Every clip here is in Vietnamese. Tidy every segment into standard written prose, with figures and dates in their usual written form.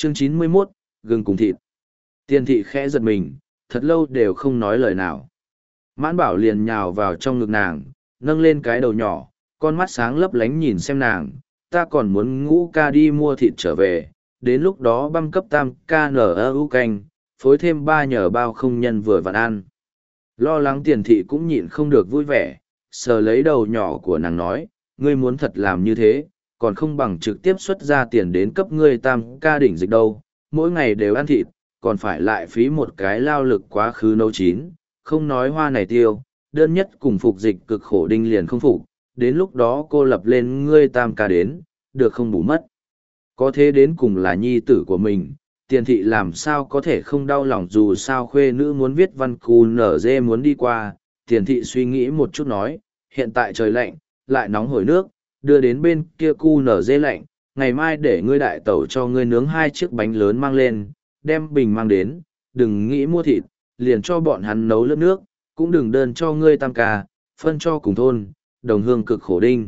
Chương 91, gừng cùng thịt. Tiền thị khẽ giật mình, thật lâu đều không nói lời nào. Mãn bảo liền nhào vào trong ngực nàng, nâng lên cái đầu nhỏ, con mắt sáng lấp lánh nhìn xem nàng. Ta còn muốn Ngũ ca đi mua thịt trở về, đến lúc đó băm cấp tam ca nở canh, phối thêm 3 nhờ bao không nhân vừa vặn ăn. Lo lắng tiền thị cũng nhịn không được vui vẻ, sờ lấy đầu nhỏ của nàng nói, ngươi muốn thật làm như thế, còn không bằng trực tiếp xuất ra tiền đến cấp ngươi tam ca đỉnh dịch đâu, mỗi ngày đều ăn thịt, còn phải lại phí một cái lao lực quá khứ nấu chín, không nói hoa này tiêu, đơn nhất cùng phục dịch cực khổ đinh liền không phục, đến lúc đó cô lập lên ngươi tam ca đến, được không bù mất. Có thế đến cùng là nhi tử của mình, tiền thị làm sao có thể không đau lòng dù sao khuê nữ muốn viết văn cù nở dê muốn đi qua, tiền thị suy nghĩ một chút nói, hiện tại trời lạnh, lại nóng hổi nước, đưa đến bên kia cu nở dê lạnh, ngày mai để ngươi đại tẩu cho ngươi nướng 2 chiếc bánh lớn mang lên, đem bình mang đến, đừng nghĩ mua thịt, liền cho bọn hắn nấu lớp nước, cũng đừng đơn cho ngươi tam ca, phân cho cùng thôn, đồng hương cực khổ đinh.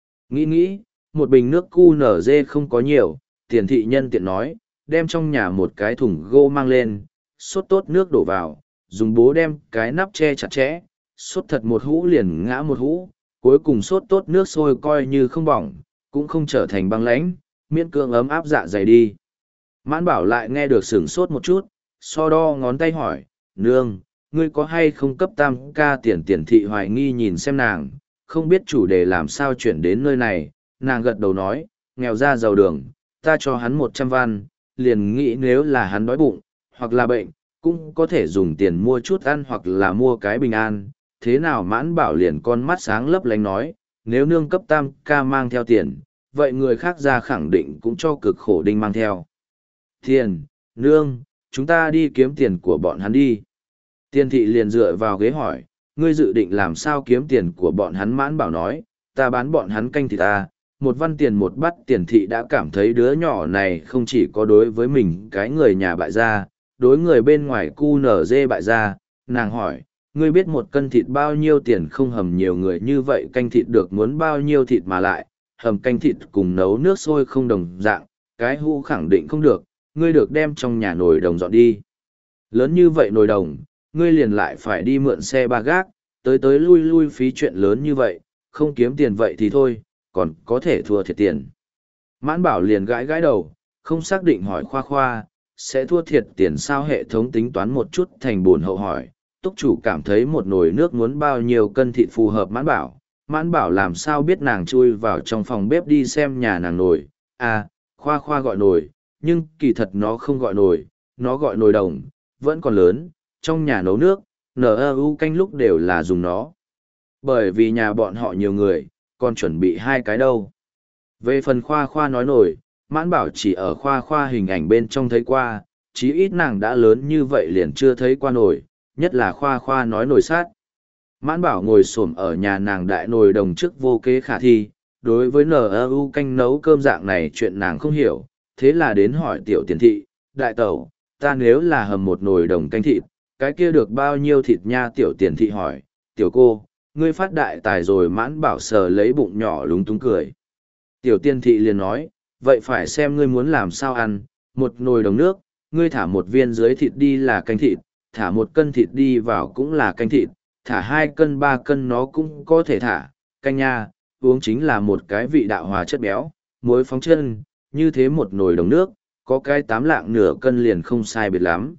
Nghĩ, một bình nước cu nở dê không có nhiều, tiền thị nhân tiện nói, đem trong nhà một cái thùng gỗ mang lên, sốt tốt nước đổ vào, dùng bố đem cái nắp che chặt chẽ, sốt thật một hũ liền ngã một hũ, cuối cùng sốt tốt nước sôi coi như không bỏng, cũng không trở thành băng lãnh, miễn cưỡng ấm áp dạ dày đi. Mãn bảo lại nghe được sửng sốt một chút, so đo ngón tay hỏi, nương, ngươi có hay không cấp tam ca tiền thị hoài nghi nhìn xem nàng, không biết chủ đề làm sao chuyển đến nơi này, nàng gật đầu nói, nghèo ra giàu đường, ta cho hắn 100 văn, liền nghĩ nếu là hắn đói bụng, hoặc là bệnh, cũng có thể dùng tiền mua chút ăn hoặc là mua cái bình an. Thế nào mãn bảo liền con mắt sáng lấp lánh nói, nếu nương cấp tam ca mang theo tiền, vậy người khác ra khẳng định cũng cho cực khổ đinh mang theo. Tiền, nương, chúng ta đi kiếm tiền của bọn hắn đi. Tiền thị liền dựa vào ghế hỏi, ngươi dự định làm sao kiếm tiền của bọn hắn mãn bảo nói, ta bán bọn hắn canh thịt ta, 1 văn tiền 1 bát tiền thị đã cảm thấy đứa nhỏ này không chỉ có đối với mình cái người nhà bại gia, đối người bên ngoài cu nở dê bại gia, nàng hỏi, ngươi biết 1 cân thịt bao nhiêu tiền không hầm nhiều người như vậy canh thịt được muốn bao nhiêu thịt mà lại, hầm canh thịt cùng nấu nước sôi không đồng dạng, cái hũ khẳng định không được, ngươi được đem trong nhà nồi đồng dọn đi. Lớn như vậy nồi đồng, ngươi liền lại phải đi mượn xe ba gác, tới lui phí chuyện lớn như vậy, không kiếm tiền vậy thì thôi, còn có thể thua thiệt tiền. Mãn bảo liền gãi đầu, không xác định hỏi khoa, sẽ thua thiệt tiền sao hệ thống tính toán một chút thành buồn hậu hỏi. Túc chủ cảm thấy một nồi nước muốn bao nhiêu cân thịt phù hợp mãn bảo làm sao biết nàng chui vào trong phòng bếp đi xem nhà nàng nồi. À, khoa gọi nồi, nhưng kỳ thật nó không gọi nồi, nó gọi nồi đồng, vẫn còn lớn, trong nhà nấu nước, NU canh lúc đều là dùng nó. Bởi vì nhà bọn họ nhiều người, còn chuẩn bị 2 cái đâu. Về phần khoa nói nổi, mãn bảo chỉ ở khoa hình ảnh bên trong thấy qua, chí ít nàng đã lớn như vậy liền chưa thấy qua nổi, nhất là khoa nói nổi sát. Mãn bảo ngồi xổm ở nhà nàng đại nồi đồng trước vô kế khả thi, đối với NU canh nấu cơm dạng này chuyện nàng không hiểu, thế là đến hỏi tiểu tiền thị, đại tẩu, ta nếu là hầm một nồi đồng canh thịt, cái kia được bao nhiêu thịt nha tiểu tiền thị hỏi, tiểu cô, ngươi phát đại tài rồi mãn bảo sờ lấy bụng nhỏ lúng túng cười. Tiểu tiên thị liền nói, vậy phải xem ngươi muốn làm sao ăn, một nồi đồng nước, ngươi thả 1 viên dưới thịt đi là canh thịt, thả 1 cân thịt đi vào cũng là canh thịt, thả 2 cân 3 cân nó cũng có thể thả, canh nha, uống chính là một cái vị đạo hòa chất béo, muối phóng chân, như thế một nồi đồng nước, có cái 8 lạng nửa cân liền không sai biệt lắm.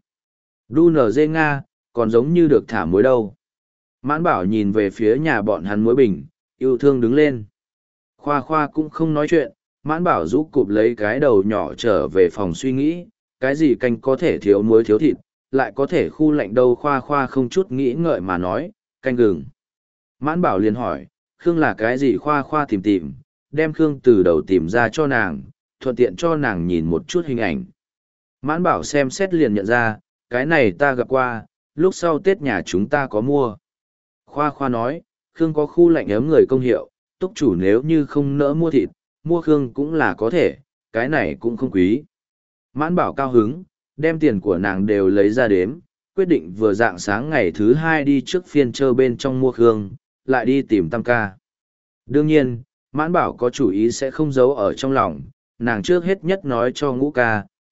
Đu nở dê Nga, còn giống như được thả muối đâu. Mãn bảo nhìn về phía nhà bọn hắn muối bình, yêu thương đứng lên. Khoa cũng không nói chuyện, mãn bảo rũ cụp lấy cái đầu nhỏ trở về phòng suy nghĩ, cái gì canh có thể thiếu muối thiếu thịt, lại có thể khu lạnh đâu khoa không chút nghĩ ngợi mà nói, canh gừng. Mãn bảo liền hỏi, Khương là cái gì khoa tìm, đem Khương từ đầu tìm ra cho nàng, thuận tiện cho nàng nhìn một chút hình ảnh. Mãn bảo xem xét liền nhận ra, cái này ta gặp qua, lúc sau Tết nhà chúng ta có mua. Khoa nói, Khương có khu lạnh ấm người công hiệu, túc chủ nếu như không nỡ mua thịt, mua Khương cũng là có thể, cái này cũng không quý. Mãn bảo cao hứng, đem tiền của nàng đều lấy ra đếm, quyết định vừa dạng sáng ngày thứ 2 đi trước phiên chợ bên trong mua Khương, lại đi tìm tam ca. Đương nhiên, mãn bảo có chủ ý sẽ không giấu ở trong lòng, nàng trước hết nhất nói cho Ngũ ca,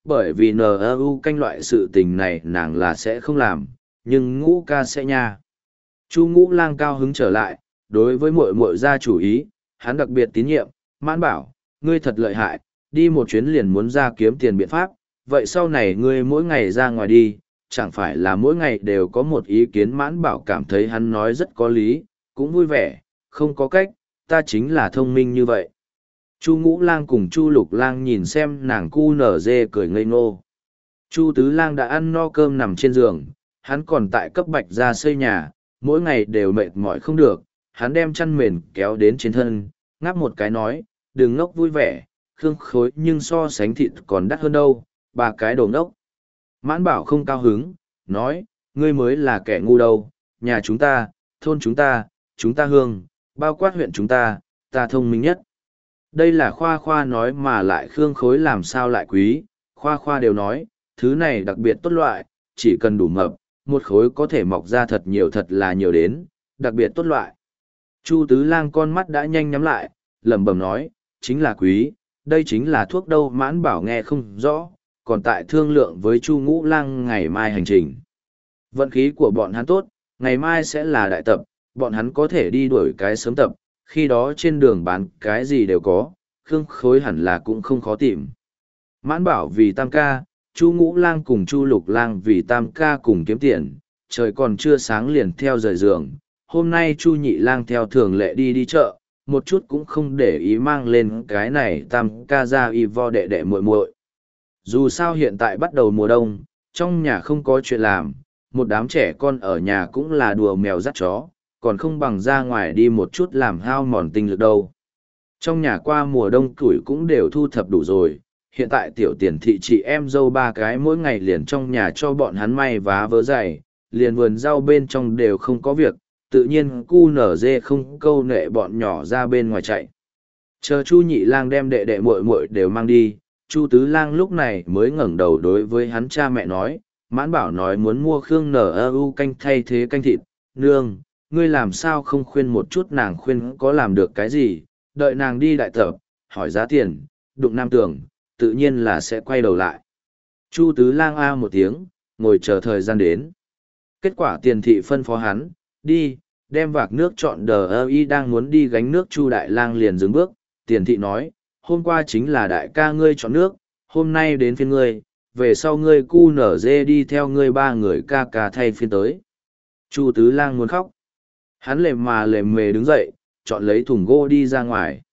bởi vì NU canh loại sự tình này nàng là sẽ không làm, nhưng Ngũ ca sẽ nha. Chu Ngũ Lang cao hứng trở lại, đối với muội muội ra chủ ý, hắn đặc biệt tín nhiệm, Mãn Bảo, ngươi thật lợi hại, đi một chuyến liền muốn ra kiếm tiền biện pháp, vậy sau này ngươi mỗi ngày ra ngoài đi, chẳng phải là mỗi ngày đều có một ý kiến. Mãn Bảo cảm thấy hắn nói rất có lý, cũng vui vẻ, không có cách, ta chính là thông minh như vậy. Chu Ngũ Lang cùng Chu Lục Lang nhìn xem nàng cu nở dê cười ngây ngô. Chu Tứ Lang đã ăn no cơm nằm trên giường, hắn còn tại cấp bạch ra xây nhà, mỗi ngày đều mệt mỏi không được, hắn đem chăn mền kéo đến trên thân, ngáp một cái nói, đừng ngốc vui vẻ, Khương Khối nhưng so sánh thịt còn đắt hơn đâu, ba cái đồ ngốc. Mãn Bảo không cao hứng, nói, ngươi mới là kẻ ngu đâu, nhà chúng ta, thôn chúng ta hương, bao quát huyện chúng ta thông minh nhất. Đây là Khoa Khoa nói mà lại Khương Khối làm sao lại quý, Khoa Khoa đều nói, thứ này đặc biệt tốt loại, chỉ cần đủ mập, một khối có thể mọc ra thật là nhiều đến, đặc biệt tốt loại. Chu Tứ Lang con mắt đã nhanh nhắm lại, lẩm bẩm nói, chính là quý, đây chính là thuốc đâu. Mãn Bảo nghe không rõ, còn tại thương lượng với Chu Ngũ Lang ngày mai hành trình. Vận khí của bọn hắn tốt, ngày mai sẽ là đại tập, bọn hắn có thể đi đuổi cái sớm tập, khi đó trên đường bán cái gì đều có, Khương Khối hẳn là cũng không khó tìm. Mãn Bảo vì tam ca, Chu Ngũ Lang cùng Chu Lục Lang vì tam ca cùng kiếm tiền, trời còn chưa sáng liền theo rời giường. Hôm nay Chu Nhị Lang theo thường lệ đi chợ, một chút cũng không để ý mang lên cái này tam ca ra y vo đệ đệ muội muội. Dù sao hiện tại bắt đầu mùa đông, trong nhà không có chuyện làm, một đám trẻ con ở nhà cũng là đùa mèo dắt chó, còn không bằng ra ngoài đi một chút làm hao mòn tinh lực đâu. Trong nhà qua mùa đông củi cũng đều thu thập đủ rồi, hiện tại tiểu tiền thị chị em dâu ba cái mỗi ngày liền trong nhà cho bọn hắn may vá vớ giày, liền vườn rau bên trong đều không có việc, tự nhiên cu nở dê không câu nệ bọn nhỏ ra bên ngoài chạy. Chờ Chu Nhị Lang đem đệ đệ muội muội đều mang đi, Chu Tứ Lang lúc này mới ngẩng đầu đối với hắn cha mẹ nói, Mãn Bảo nói muốn mua Khương NU canh thay thế canh thịt, nương, ngươi làm sao không khuyên một chút nàng, khuyên có làm được cái gì, đợi nàng đi đại tập, hỏi giá tiền, đụng nam tưởng, tự nhiên là sẽ quay đầu lại. Chu Tứ Lang a một tiếng, ngồi chờ thời gian đến. Kết quả tiền thị phân phó hắn, đi, đem vạc nước chọn đờ y đang muốn đi gánh nước. Chu Đại Lang liền dừng bước, tiền thị nói, hôm qua chính là đại ca ngươi chọn nước, hôm nay đến phiên ngươi, về sau ngươi cu nở dê đi theo ngươi ba người ca ca thay phiên tới. Chu Tứ Lang muốn khóc. Hắn lềm mề đứng dậy, chọn lấy thùng gỗ đi ra ngoài.